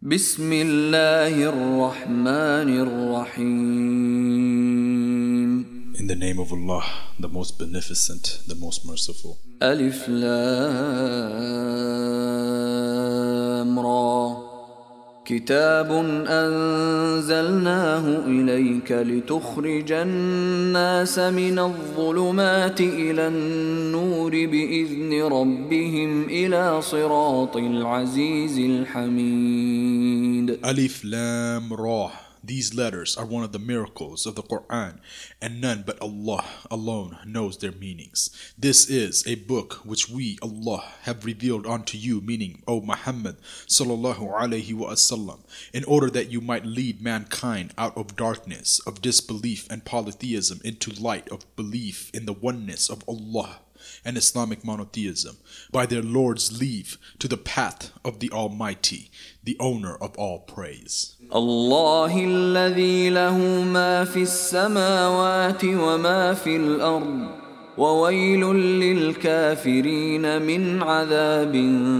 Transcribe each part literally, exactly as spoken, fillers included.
بسم الله الرحمن الرحيم. In the name of Allah, the most beneficent, the most merciful. ألف لام را كتاب أنزلناه إليك لتخرج الناس من الظلمات إلى النور بإذن ربهم إلى صراط العزيز الحميد. Alif Lam Ra. These letters are one of the miracles of the Quran, and none but Allah alone knows their meanings. This is a book which we, Allah, have revealed unto you, meaning, O Muhammad sallallahu alaihi wasallam, in order that you might lead mankind out of darkness of disbelief and polytheism into light of belief in the oneness of Allah and Islamic monotheism, by their Lord's leave, to the path of the Almighty, the owner of all praise. الله الذي له ما في السماوات وما في الأرض وويل للكافرين من عذاب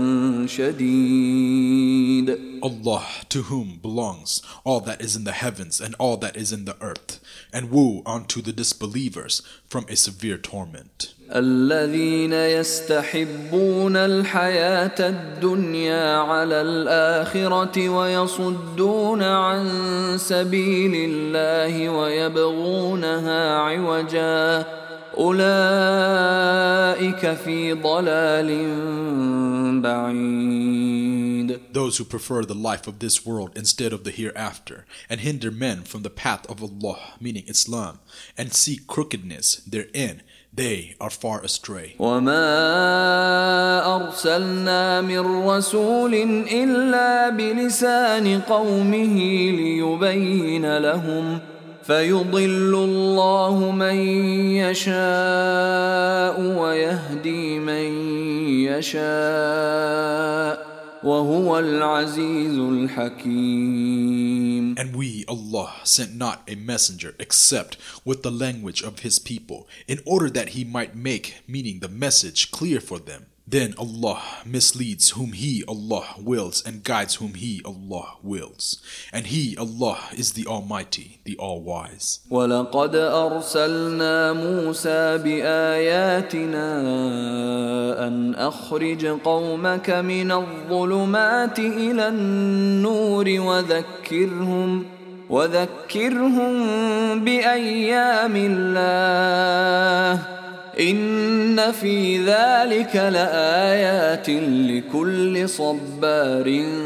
شديد. Allah, to whom belongs all that is in the heavens and all that is in the earth, and woe unto the disbelievers from a severe torment. الذين يستحبون الحياة الدنيا على الآخرة ويصدون عن سبيل الله ويبغونها عوجا أولئك في ضلال بعيد. Those who prefer the life of this world instead of the hereafter, and hinder men from the path of Allah, meaning Islam, and seek crookedness therein, they are far astray. وما أرسلنا من رسول إلا بلسان قومه ليبين لهم فيضل الله من يشاء ويهدي من يشاء وهو العزيز الحكيم. And we, Allah, sent not a messenger except with the language of his people, in order that he might make, meaning the message, clear for them. Then Allah misleads whom He, Allah, wills, and guides whom He, Allah, wills. And He, Allah, is the Almighty, the All-Wise. وَلَقَدْ أَرْسَلْنَا مُوسَى بِآيَاتِنَا أَنْ أَخْرِجْ قَوْمَكَ مِنَ الظُّلُمَاتِ إِلَى النُّورِ وَذَكِّرْهُمْ وَذَكِّرْهُمْ بِأَيَّامِ اللَّهِ إن في ذلك لآيات لكل صبار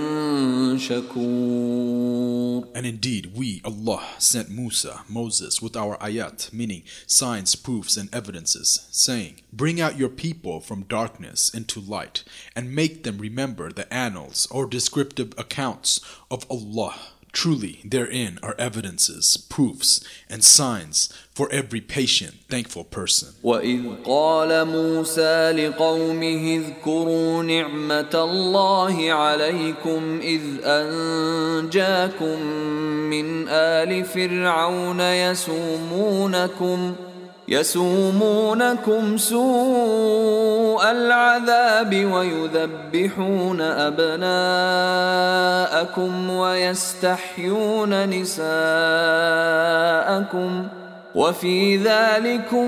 شكور. And indeed, we, Allah, sent Musa, Moses, with our ayat, meaning signs, proofs, and evidences, saying, bring out your people from darkness into light, and make them remember the annals or descriptive accounts of Allah. Truly, therein are evidences, proofs, and signs for every patient, thankful person. وَإِذْ قَالَ مُوسَى لِقَوْمِهِ اذْكُرُوا نِعْمَةَ اللَّهِ عَلَيْكُمْ إِذْ أَنْجَاكُمْ مِنْ آلِ فِرْعَوْنَ يَسُومُونَكُمْ يسومونكم سوء العذاب ويذبحون أبناءكم ويستحيون نساءكم وفي ذلكم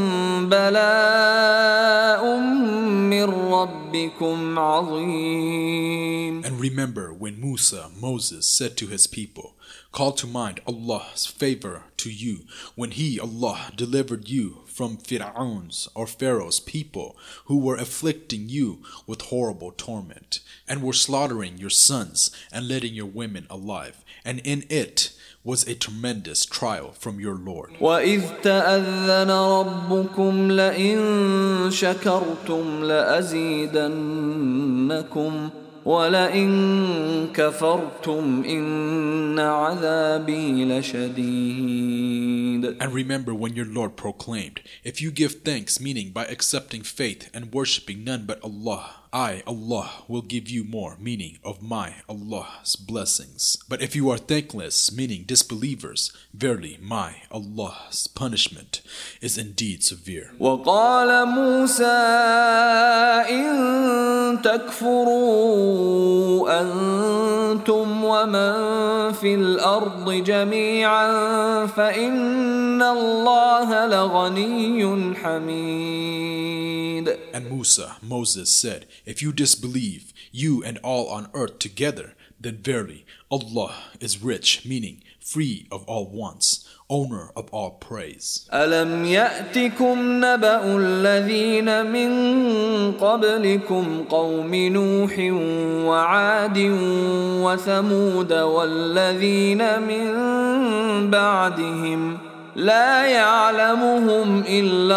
بلاء من ربكم عظيم. And remember when Musa, Moses, said to his people, call to mind Allah's favor to you when He, Allah, delivered you from Fir'aun's or Pharaoh's people who were afflicting you with horrible torment and were slaughtering your sons and letting your women alive, and in it was a tremendous trial from your Lord. وَإِذْ تَأَذَّنَ رَبُّكُمْ لَئِن شَكَرْتُمْ لَأَزِيدَنَّكُمْ وَلَئِن كَفَرْتُمْ إِنَّ عَذَابِي لَشَدِيدٌ. And remember when your Lord proclaimed, if you give thanks, meaning by accepting faith and worshipping none but Allah, I, Allah, will give you more, meaning of my, Allah's blessings. But if you are thankless, meaning disbelievers, verily my, Allah's punishment is indeed severe. وَقَالَ مُوسَى إِن تَكْفُرُوا أَنْتُمْ ومن في الأرض جميعا فإن الله لغني حميد. And Musa, Moses said, if you disbelieve, you and all on earth together, then verily Allah is rich, meaning free of all wants, owner of all praise. ألم يأتكم نبأ الذين من قبلكم قوم نوح وعاد وثمود والذين من بعدهم لا يعلمهم إلا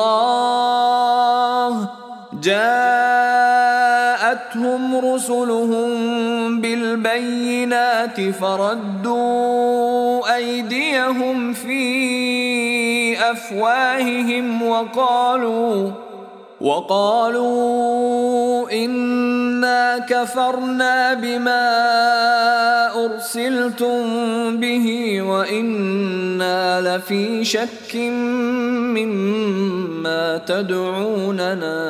الله جاءتهم رسلهم بالبينات فردوا أيديهم في أفواههم وقالوا وقالوا إنا كفرنا بما أرسلتم به وإنا لفي شك مما تدعوننا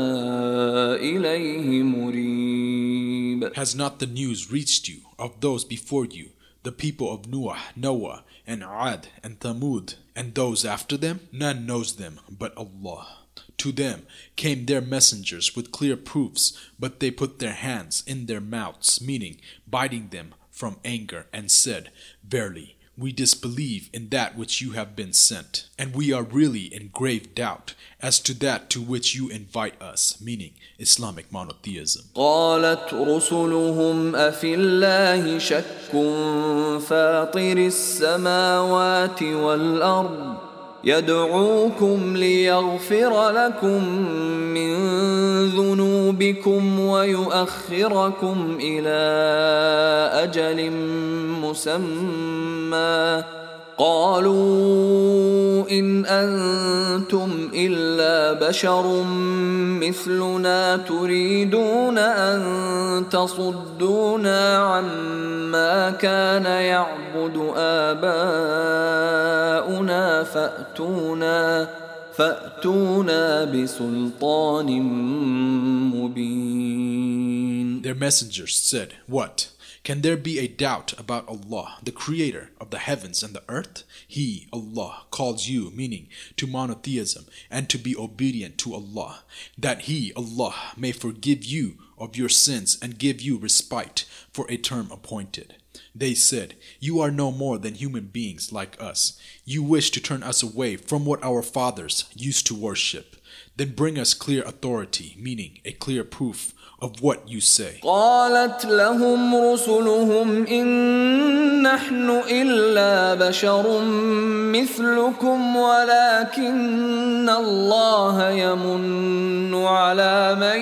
إليه مريب. Has not the news reached you of those before you, the people of Noah, Noah, and Ad, and Thamud, and those after them? None knows them but Allah. To them came their messengers with clear proofs, but they put their hands in their mouths, meaning biting them from anger, and said, verily, we disbelieve in that which you have been sent, and we are really in grave doubt as to that to which you invite us, meaning Islamic monotheism. قالت رسلهم أفي الله شك فاطر السماوات والأرض يدعوكم ليغفر لكم من ذنوبكم ويؤخركم إلى أجل مسمى قالوا إن أنتم إلا بشر مثلنا تريدون أن تصدونا عما كان يعبد آباؤنا فأتونا فأتونا بسلطان مبين. Their messengers said, what? Can there be a doubt about Allah, the creator of the heavens and the earth? He, Allah, calls you, meaning to monotheism, and to be obedient to Allah, that He, Allah, may forgive you of your sins and give you respite for a term appointed. They said, you are no more than human beings like us. You wish to turn us away from what our fathers used to worship. Then bring us clear authority, meaning a clear proof of what you say. قالت لهم رسلهم إن نحن إلا بشر مثلكم ولكن الله يمن على من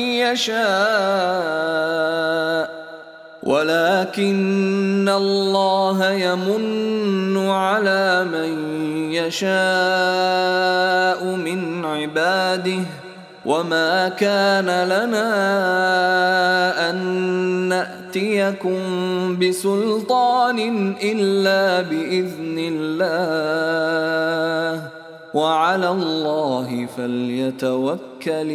يشاء ولكن الله يمن على من يشاء من عباده وما كان لنا أن نأتيكم بسلطان إلا بإذن الله وعلى الله فليتوكل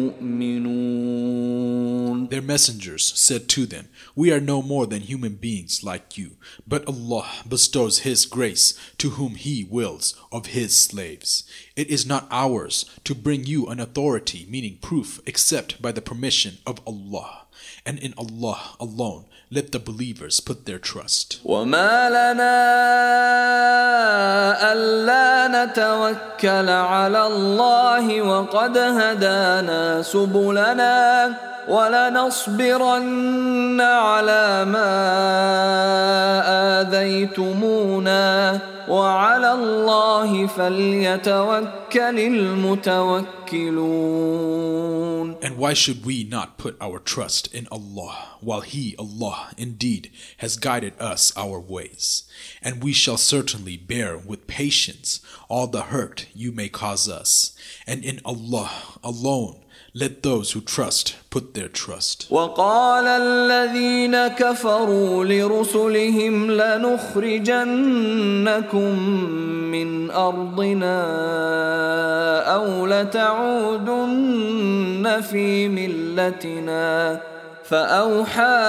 المؤمنون. Their messengers said to them, we are no more than human beings like you, but Allah bestows His grace to whom He wills of His slaves. It is not ours to bring you an authority, meaning proof, except by the permission of Allah. And in Allah alone let the believers put their trust. وما لنا ألا نتوكل على الله وقد هدانا سبلنا ولنصبرن على ما آذيتمونا وعلى الله فليتوكل المتوكلون. And why should we not put our trust in Allah, while He, Allah, indeed has guided us our ways? And we shall certainly bear with patience all the hurt you may cause us. And in Allah alone let those who trust put their trust. وقال الذين كفروا لرسلهم لنخرجنكم من أرضنا أو لتعودن في ملتنا فأوحى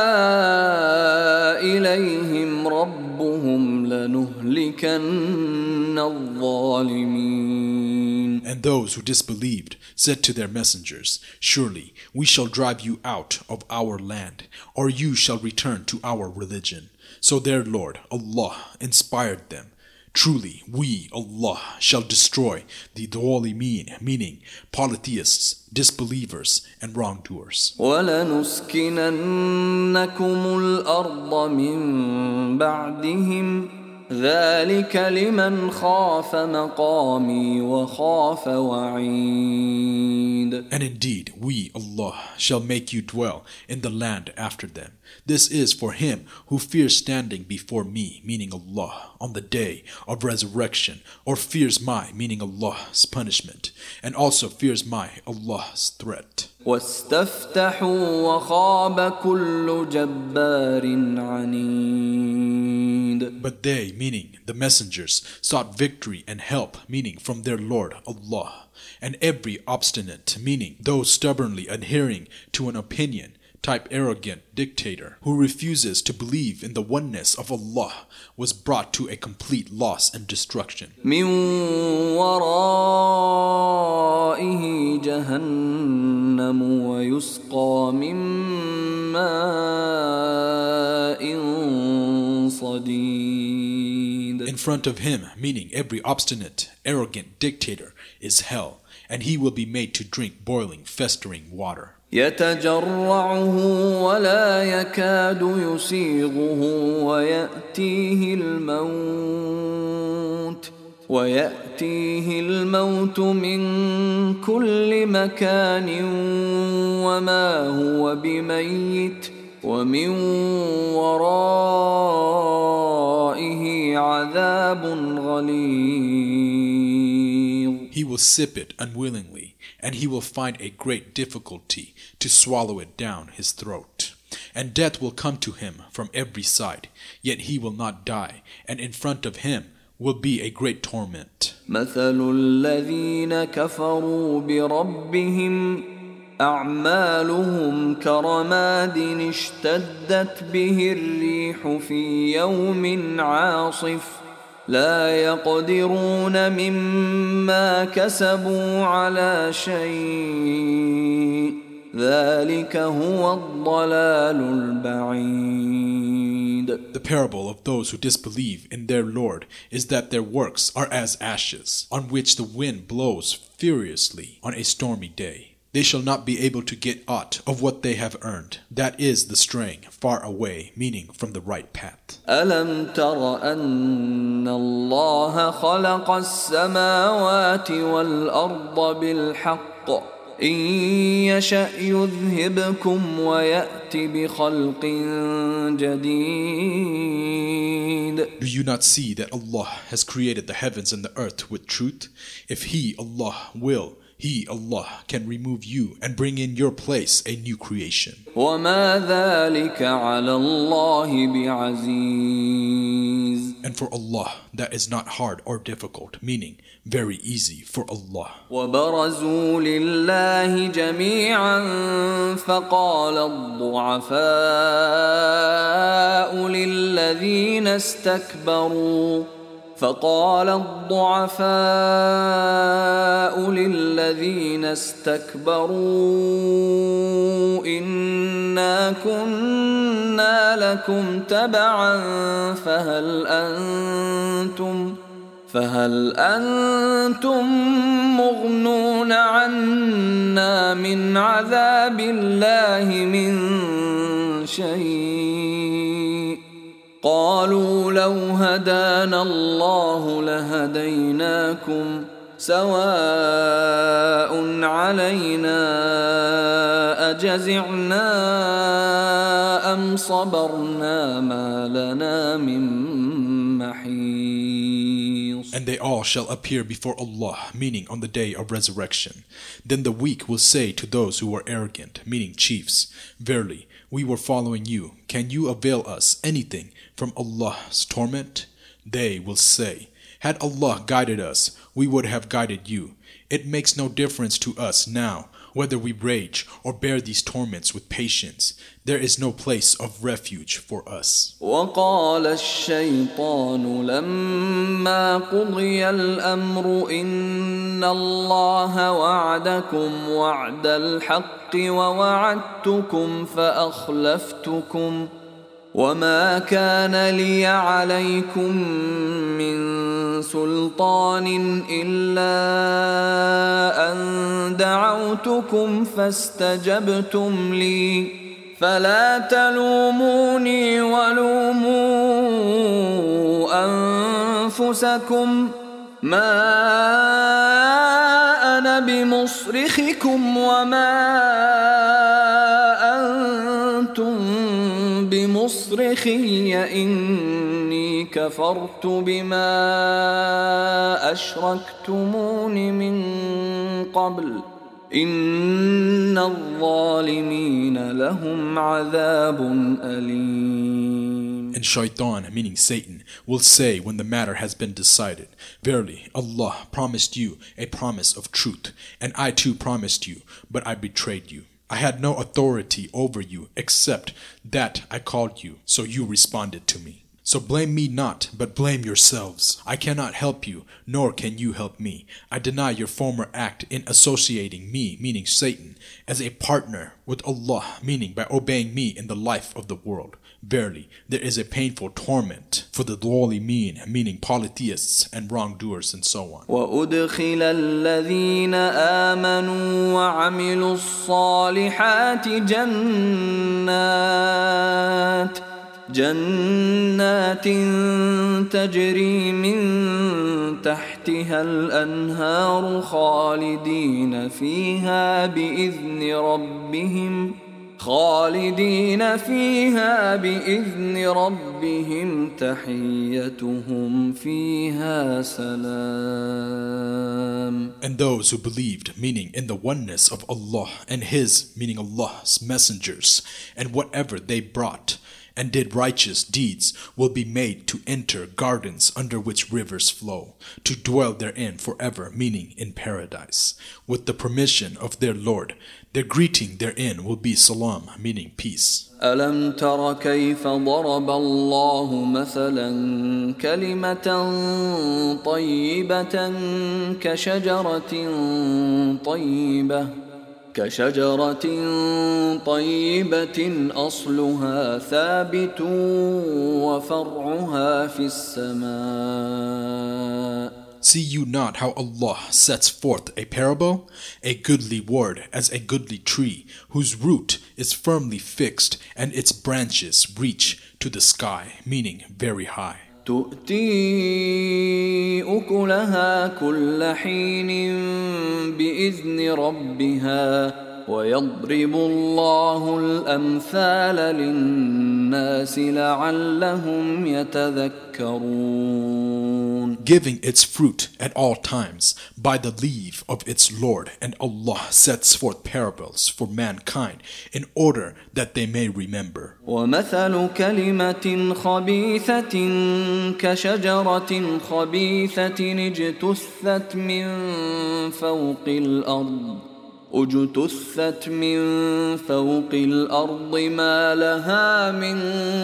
إليهم ربهم لنهلكن الظالمين. And those who disbelieved said to their messengers, surely we shall drive you out of our land, or you shall return to our religion. So their Lord, Allah, inspired them. Truly, we, Allah, shall destroy the Dhalimin, meaning polytheists, disbelievers, and wrongdoers. وَلَنُسْكِنَنَّكُمُ الْأَرْضَ مِنْ بَعْدِهِمْ ذَلِكَ لِمَنْ خَافَ مَقَامِي وَخَافَ وَعِيدِ. And indeed, we, Allah, shall make you dwell in the land after them. This is for him who fears standing before me, meaning Allah, on the day of resurrection, or fears my, meaning Allah's punishment, and also fears my, Allah's threat. وَاسْتَفْتَحُوا وَخَابَ كُلُّ جَبَّارٍ عَنِيدٍ. But they, meaning the messengers, sought victory and help, meaning from their Lord Allah. And every obstinate, meaning those stubbornly adhering to an opinion, type arrogant dictator who refuses to believe in the oneness of Allah, was brought to a complete loss and destruction. مِنْ وَرَائِهِ جَهَنَّمُ وَيُسْقَى مِنْ مَاءٍ صَدِيدٍ. In front of him, meaning every obstinate, arrogant dictator, is hell, and he will be made to drink boiling, festering water. يتجرعه ولا يكاد يسيغه ويأتيه الموت ويأتيه الموت من كل مكان وما هو بميت ومن ورائه عذاب غليظ. He will sip it unwillingly, and he will find a great difficulty to swallow it down his throat. And death will come to him from every side, yet he will not die, and in front of him will be a great torment. مثل الذين كفروا بربهم أعمالهم كرماد اشتدت به الريح في يوم عاصف لا يقدرون مما كسبوا على شيء ذلك هو الضلال البعيد. The parable of those who disbelieve in their Lord is that their works are as ashes, on which the wind blows furiously on a stormy day. They shall not be able to get aught of what they have earned. That is the straying far away, meaning from the right path. ألم تر أن الله خلق السماوات والأرض بالحق إن يشأ يذهبكم ويأت بخلق جديد. Do you not see that Allah has created the heavens and the earth with truth? If He, Allah, will, He, Allah, can remove you and bring in your place a new creation. وَمَا ذَلِكَ عَلَى اللَّهِ بِعَزِيزٍ. And for Allah, that is not hard or difficult, meaning very easy for Allah. وَبَرَزُوا لِلَّهِ جَمِيعًا فَقَالَ الضُّعَفَاءُ لِلَّذِينَ اسْتَكْبَرُوا فقال الضعفاء للذين استكبروا إنا كنا لكم تبعا فهل أنتم فهل أنتم مغنون عنا من عذاب الله من شيء قالوا لو هدانا الله لهديناكم سواء علينا أجزعنا أم صبرنا ما لنا من محيص. And they all shall appear before Allah, meaning on the day of resurrection. Then the weak will say to those who were arrogant, meaning chiefs, verily, we were following you. Can you avail us anything from Allah's torment? They will say, had Allah guided us, we would have guided you. It makes no difference to us now whether we rage or bear these torments with patience, there is no place of refuge for us. وقال الشيطان لما قضي الأمر إن الله وعدكم وعد الحق ووعدتكم فأخلفتكم وما كان لي عليكم من سلطان إلا أن دعوتكم فاستجبتم لي فلا تلوموني ولوموا أنفسكم ما أنا بمصرخكم وما أنتم بمصرخي إني كفرت بما أشركتمون من قبل إن الظالمين لهم عذاب أليم. And Shaitan, meaning Satan, will say when the matter has been decided, verily, Allah promised you a promise of truth, and I too promised you, but I betrayed you. I had no authority over you except that I called you, so you responded to me. So blame me not, but blame yourselves. I cannot help you, nor can you help me. I deny your former act in associating me, meaning Satan, as a partner with Allah, meaning by obeying me in the life of the world. Verily, there is a painful torment for the dhalimin, meaning polytheists and wrongdoers and so on. وَأُدْخِلَ الَّذِينَ آمَنُوا وَعَمِلُوا الصَّالِحَاتِ جَنَّاتٍ جنات تجري من تحتها الأنهار خالدين فيها بإذن ربهم خالدين فيها بإذن ربهم تحيتهم فيها سلام. And those who believed, meaning in the oneness of Allah and His, meaning Allah's messengers, and whatever they brought, and did righteous deeds, will be made to enter gardens under which rivers flow, to dwell therein forever, meaning in paradise, with the permission of their Lord. Their greeting therein will be salam, meaning peace. ألم تر كيف ضرب الله مثلا كلمة طيبة كشجرة طيبة كشجرة طيبة أصلها ثابت وفرعها في السماء. See you not how Allah sets forth a parable, a goodly word as a goodly tree, whose root is firmly fixed and its branches reach to the sky, meaning very high. تؤتي أكلها كل حين بإذن ربها ويضرب الله الأمثال للناس لعلهم يتذكرون. Giving its fruit at all times by the leave of its Lord, and Allah sets forth parables for mankind in order that they may remember. ومثل كلمة خبيثة كشجرة خبيثة اجتثت من فوق الأرض اجتثت من فوق الأرض ما لها من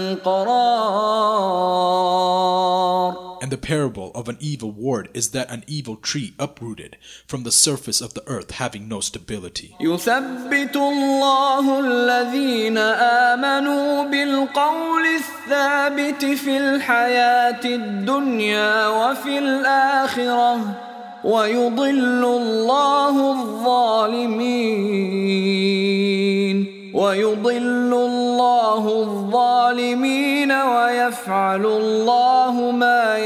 قرار. And the parable of an evil word is that an evil tree uprooted from the surface of the earth having no stability. يثبت الله الذين آمنوا بالقول الثابت في الحياة الدنيا وفي الآخرة ويضل الله الظالمين ويضل الله الظالمين ويفعل الله ما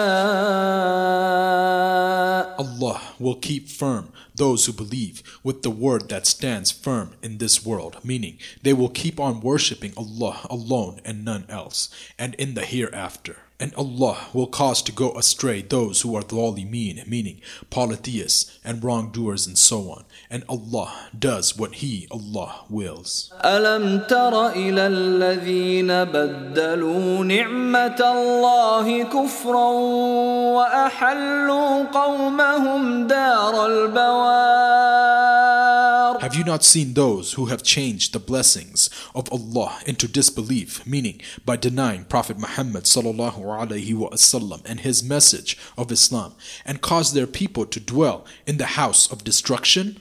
يشاء. Allah will keep firm those who believe with the word that stands firm in this world, meaning they will keep on worshipping Allah alone and none else, and in the hereafter. And Allah will cause to go astray those who are dhalimeen, meaning polytheists and wrongdoers and so on. And Allah does what He, Allah, wills. ألم تر إلى الذين بدلوا نعمة الله كفرا وأحلوا قومهم دار البوار. Have you not seen those who have changed the blessings of Allah into disbelief, meaning by denying Prophet Muhammad sallallahu alaihi wasallam and his message of Islam, and caused their people to dwell in the house of destruction?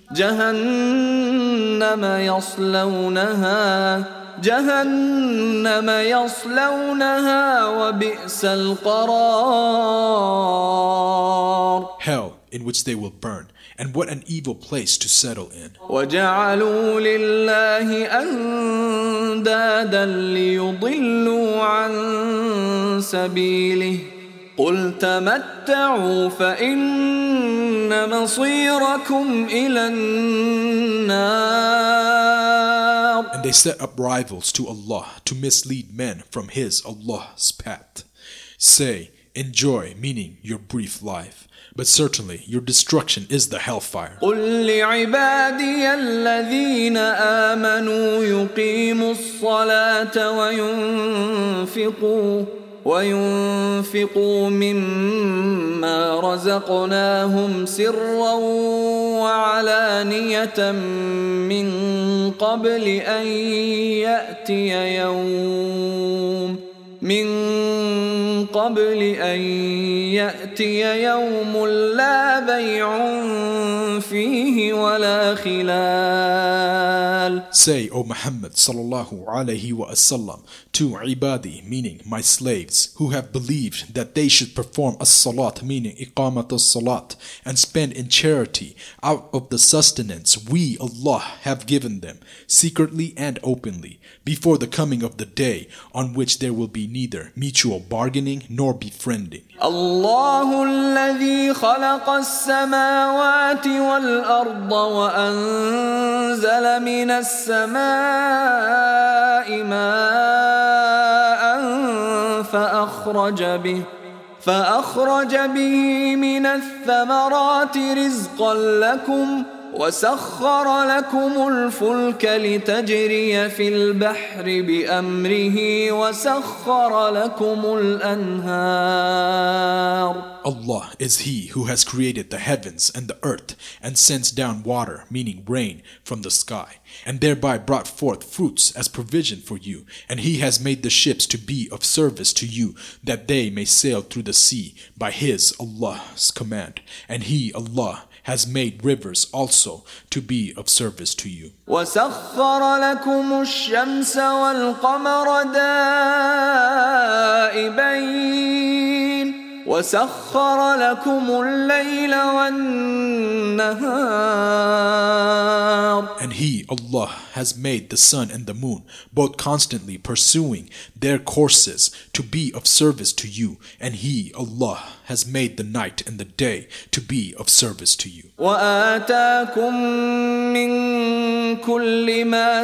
جهنم يصلونها جهنم يصلونها وبئس القرار. Hell, in which they will burn, and what an evil place to settle in. وَجَعَلُوا لِلَّهِ أَنْدَادًا لِيُضِلُّوا عَنْ سَبِيلِهِ قُلْ تَمَتَّعُوا فَإِنَّ مَصِيرَكُمْ إِلَى النَّارِ. And they set up rivals to Allah to mislead men from His, Allah's path. Say, enjoy, meaning your brief life, but certainly your destruction is the hellfire. قُلْ لِعِبَادِيَ الَّذِينَ آمَنُوا يُقِيمُوا الصَّلَاةَ وَيُنْفِقُوا وَيُنْفِقُوا مِمَّا رَزَقْنَاهُمْ سِرًّا وَعَلَانِيَةً مِّن قَبْلِ أَنْ يَأْتِيَ يَوْمٌ من قبل أن يأتي يوم لا بيع فيه ولا خلال. Say, O Muhammad sallallahu alaihi wasallam, to ibadi, meaning my slaves, who have believed that they should perform as-salat, meaning iqamat as-salat, and spend in charity out of the sustenance we, Allah, have given them, secretly and openly, before the coming of the day on which there will be neither mutual bargaining nor befriending. الله الذي خلق السماوات والأرض وأنزل من السماء ماء فأخرج به فأخرج به من الثمرات رزقا لكم وسخر لكم الفلك لتجري في البحر بأمره وسخر لكم الأنهار. Allah is He who has created the heavens and the earth and sends down water, meaning rain, from the sky, and thereby brought forth fruits as provision for you. And He has made the ships to be of service to you, that they may sail through the sea by His, Allah's command. And He, Allah, has made rivers also to be of service to you. وَسَخَّرَ لَكُمُ الشَّمْسَ وَالْقَمَرَ دَائِبَيْنِ وَسَخَّرَ لَكُمُ اللَّيْلَ وَالنَّهَارَ. And He, Allah, has made the sun and the moon both constantly pursuing their courses to be of service to you, and He, Allah, has made the night and the day to be of service to you. وَآتَاكُم مِّن كُلِّ مَا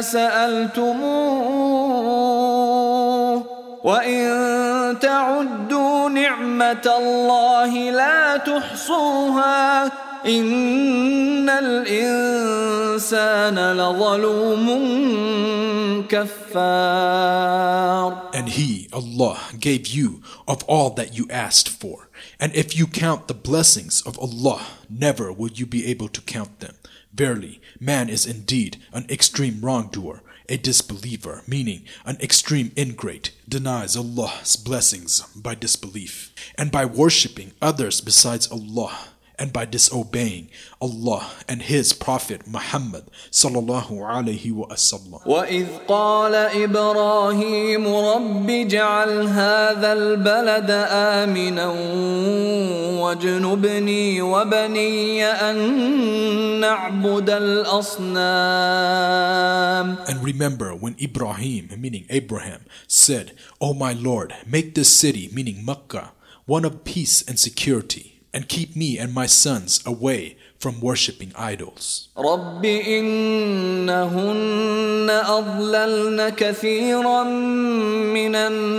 سَأَلْتُمُوهُ وَإِن تَعُدُّوا نِعْمَةَ اللَّهِ لَا تُحْصُوهَا إِنَّ الْإِنسَانَ لَظَلُومٌ كَفَّارٌ. And He, Allah, gave you of all that you asked for. And if you count the blessings of Allah, never will you be able to count them. Verily, man is indeed an extreme wrongdoer, a disbeliever, meaning an extreme ingrate, denies Allah's blessings by disbelief, and by worshipping others besides Allah, and by disobeying Allah and His Prophet Muhammad sallallahu alaihi wasallam. وَإِذْ قَالَ إِبْرَاهِيمُ رَبِّ اجْعَلْ هَذَا الْبَلَدَ آمِنًا وَاجْنُبْنِي وَبَنِيَّ أَن نَّعْبُدَ الْأَصْنَامَ. And remember when Ibrahim, meaning Abraham, said, O my Lord, make this city, meaning Makkah, one of peace and security, and keep me and my sons away from worshipping idols. رَبِّ إِنَّهُنَّ أَضْلَلْنَ كَثِيرًا مِّنَ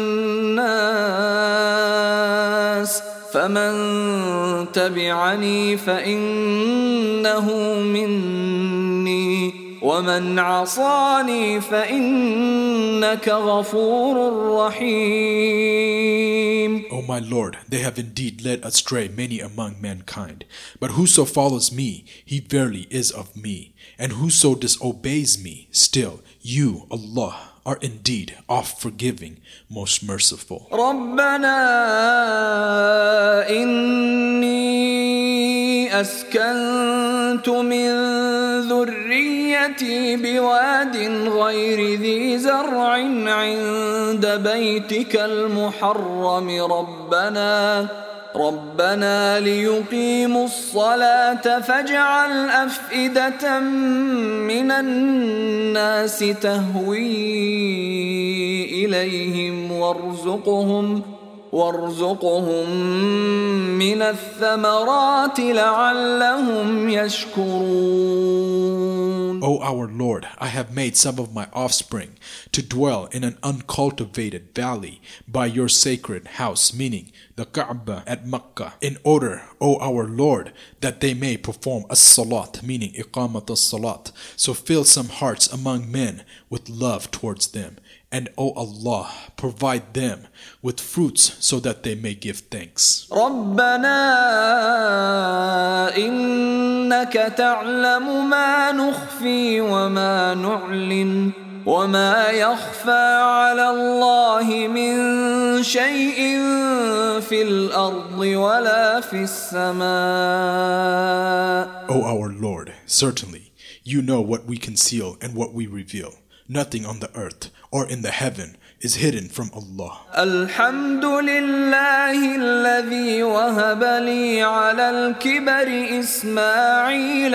النَّاسِ فَمَن تَبِعَنِي فَإِنَّهُ مِنِّي وَمَنْ عَصَانِي فَإِنَّكَ غَفُورٌ رَحِيمٌ. O my my Lord, they have indeed led astray many among mankind. But whoso follows me, he verily is of me. And whoso disobeys me, still, you, Allah, are indeed oft forgiving, most merciful. ربنا إني أسكنت من ذريتي بواد غير ذي زرع عند بيتك المحرم ربنا ربنا ليقيموا الصلاة فاجعل أفئدة من الناس تهوي إليهم وارزقهم وارزقهم من الثمرات لعلهم يشكرون. O our Lord, I have made some of my offspring to dwell in an uncultivated valley by your sacred house, meaning the Kaaba at Makkah, in order, O our Lord, that they may perform as-salat, meaning iqamat as-salat. So fill some hearts among men with love towards them. And O Allah, provide them with fruits so that they may give thanks. ربنا إنك تعلم ما نخفي وما نعلن وما يخفى على الله من شيء في الأرض ولا في السماء. O our Lord, certainly you know what we conceal and what we reveal. Nothing on the earth or in the heaven is hidden from Allah. الحمد لله الذي وهب لي على الكبر إسماعيل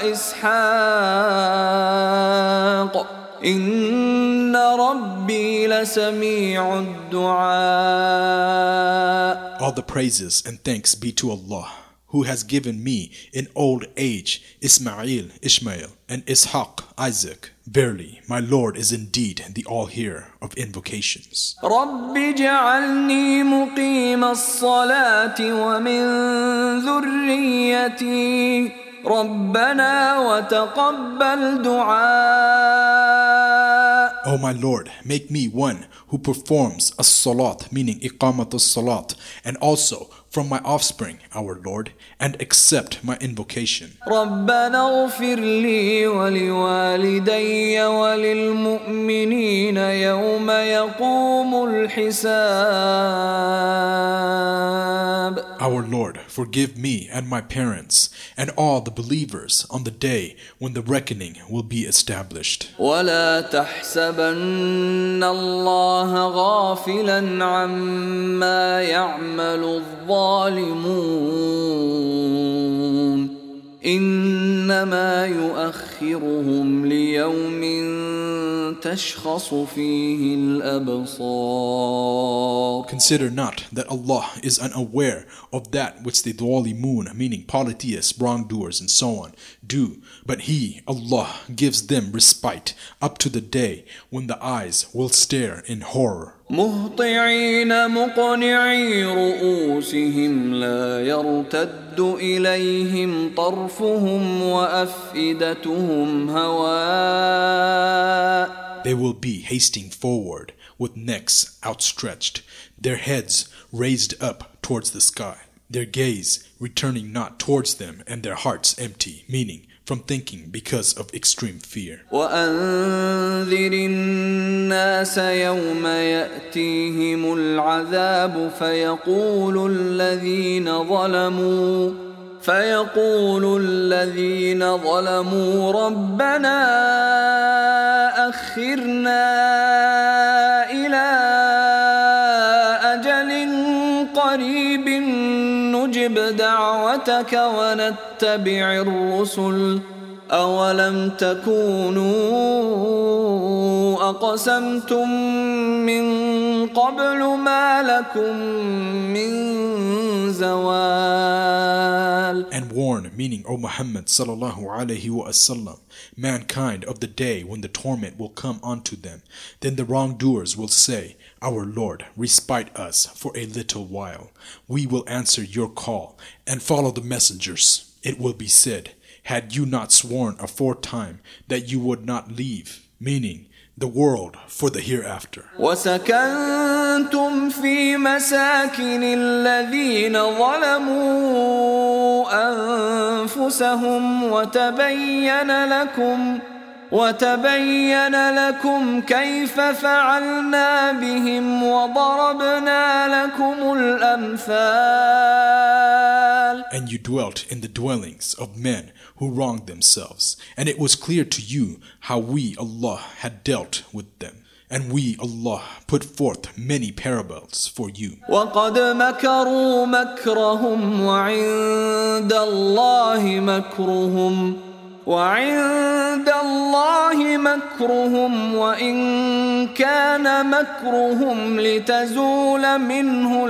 وإسحاق إن ربي لسميع الدعاء. All the praises and thanks be to Allah, who has given me in old age Ismail, Ishmael, and Ishaq, Isaac. Verily, my Lord is indeed the all-hearer of invocations. رب اجعلني مقيم الصلاة ومن ذريتي ربنا وتقبل دعاء. O my Lord, make me one who performs as-salat, meaning iqamat as-salat, and also from my offspring, our Lord, and accept my invocation. ربنا اغفر لي ولوالدي وللمؤمنين يوم يقوم الحساب. Our Lord, forgive me and my parents and all the believers on the day when the reckoning will be established. ولا تحسبن الله غافلا عما يعمل الظالمون إنما يؤخرهم ليوم تشخص فيه الأبصار. Consider not that Allah is unaware of that which the dhalimun, meaning polytheists, wrongdoers, and so on, do, but He, Allah, gives them respite up to the day when the eyes will stare in horror. مهطعين مقنعي رؤوسهم لا يرتد إليهم طرفهم وأفئدتهم هواء. They will be hasting forward with necks outstretched, their heads raised up towards the sky, their gaze returning not towards them, and their hearts empty, meaning from thinking because of extreme fear. وأنذر الناس يوم يأتيهم العذاب فيقول الذين ظلموا فيقول الذين ظلموا ربنا أخرنا إلى أجل قريب نجب دعوتك ونتبع الرسل أولم تكونوا أقسمتم من قبل ما لكم من زوال. And warn, meaning, O Muhammad sallallahu alaihi wasallam, mankind of the day when the torment will come unto them. Then the wrongdoers will say, Our Lord, respite us for a little while. We will answer your call and follow the messengers. It will be said, had you not sworn aforetime that you would not leave, meaning the world for the hereafter. وسكنتم في مساكن الذين ظلموا أنفسهم وتبين لكم وتبين لكم كيف فعلنا بهم وضربنا لكم الأمثال. And you dwelt in the dwellings of men who wronged themselves, and it was clear to you how we, Allah, had dealt with them. And we, Allah, put forth many parables for you. وَقَدْ مَكَرُوا مَكْرَهُمْ وَعِندَ اللَّهِ مَكْرُهُمْ وَعِندَ اللَّهِ مَكْرُهُمْ وَإِن كَانَ مَكْرُهُمْ لِتَزُولَ مِنْهُ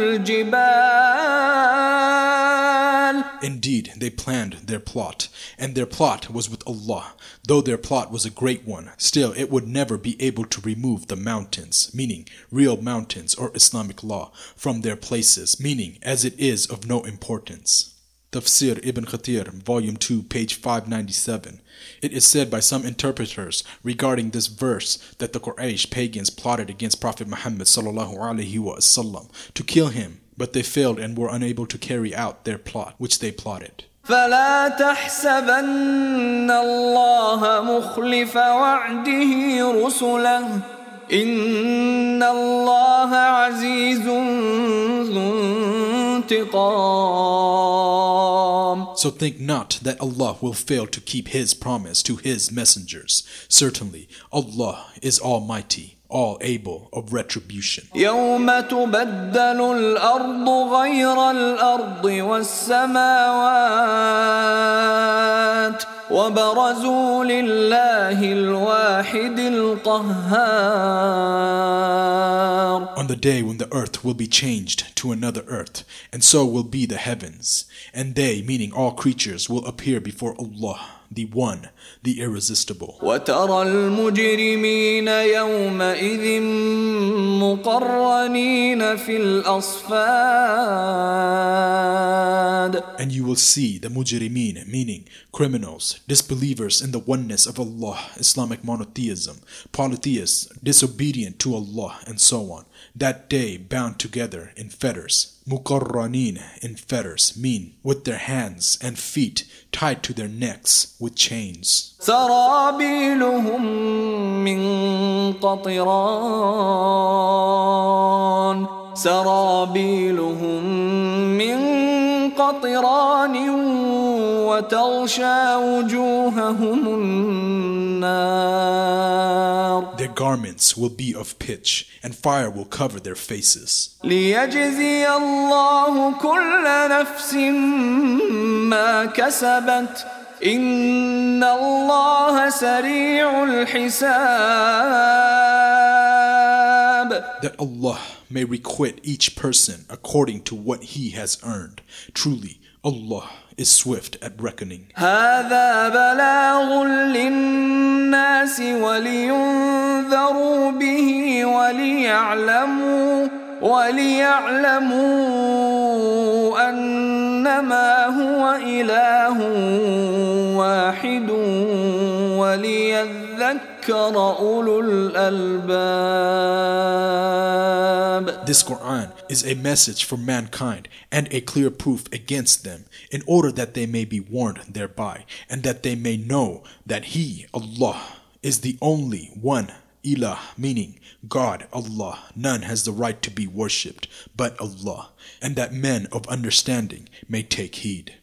الْجِبَالُ. Indeed, they planned their plot, and their plot was with Allah. Though their plot was a great one, still it would never be able to remove the mountains, meaning real mountains or Islamic law, from their places, meaning as it is of no importance. Tafsir Ibn Kathir, Volume two, page five ninety-seven. It is said by some interpreters regarding this verse that the Quraysh pagans plotted against Prophet Muhammad sallallahu alaihi wasallam to kill him, but they failed and were unable to carry out their plot, which they plotted. فلا تحسبن الله مخلف وعده رسله إن الله عزيز ذو انتقام. So think not that Allah will fail to keep His promise to His messengers. Certainly, Allah is Almighty, all able of retribution. يوم تبدل الأرض غير الأرض والسماوات وبرزوا لله الواحد القهار. On the day when the earth will be changed to another earth, and so will be the heavens, and they, meaning all creatures, will appear before Allah, the One, the Irresistible. وترى المجرمين يومئذ مقرنين في الأصفاد. And you will see the mujrimeen, meaning criminals, disbelievers in the oneness of Allah, Islamic monotheism, polytheists, disobedient to Allah, and so on, that day bound together in fetters. Muqarranin, in fetters, mean with their hands and feet tied to their necks with chains. سرابيلهم من قطران سرابيلهم من قطران وتغشى وجوههم النار. Their garments will be of pitch, and fire will cover their faces. ليجزي الله كل نفس ما كسبت إن الله سريع الحساب. That Allah may requite each person according to what he has earned. Truly, Allah is swift at reckoning. هذا بلاغ للناس ولينذروا به وليعلموا وليعلموا أنما هو إله واحد وليذكر أولو الألباب. This Quran is a message for mankind and a clear proof against them, in order that they may be warned thereby, and that they may know that He, Allah, is the only one, Ilah, meaning God, Allah. None has the right to be worshipped but Allah, and that men of understanding may take heed.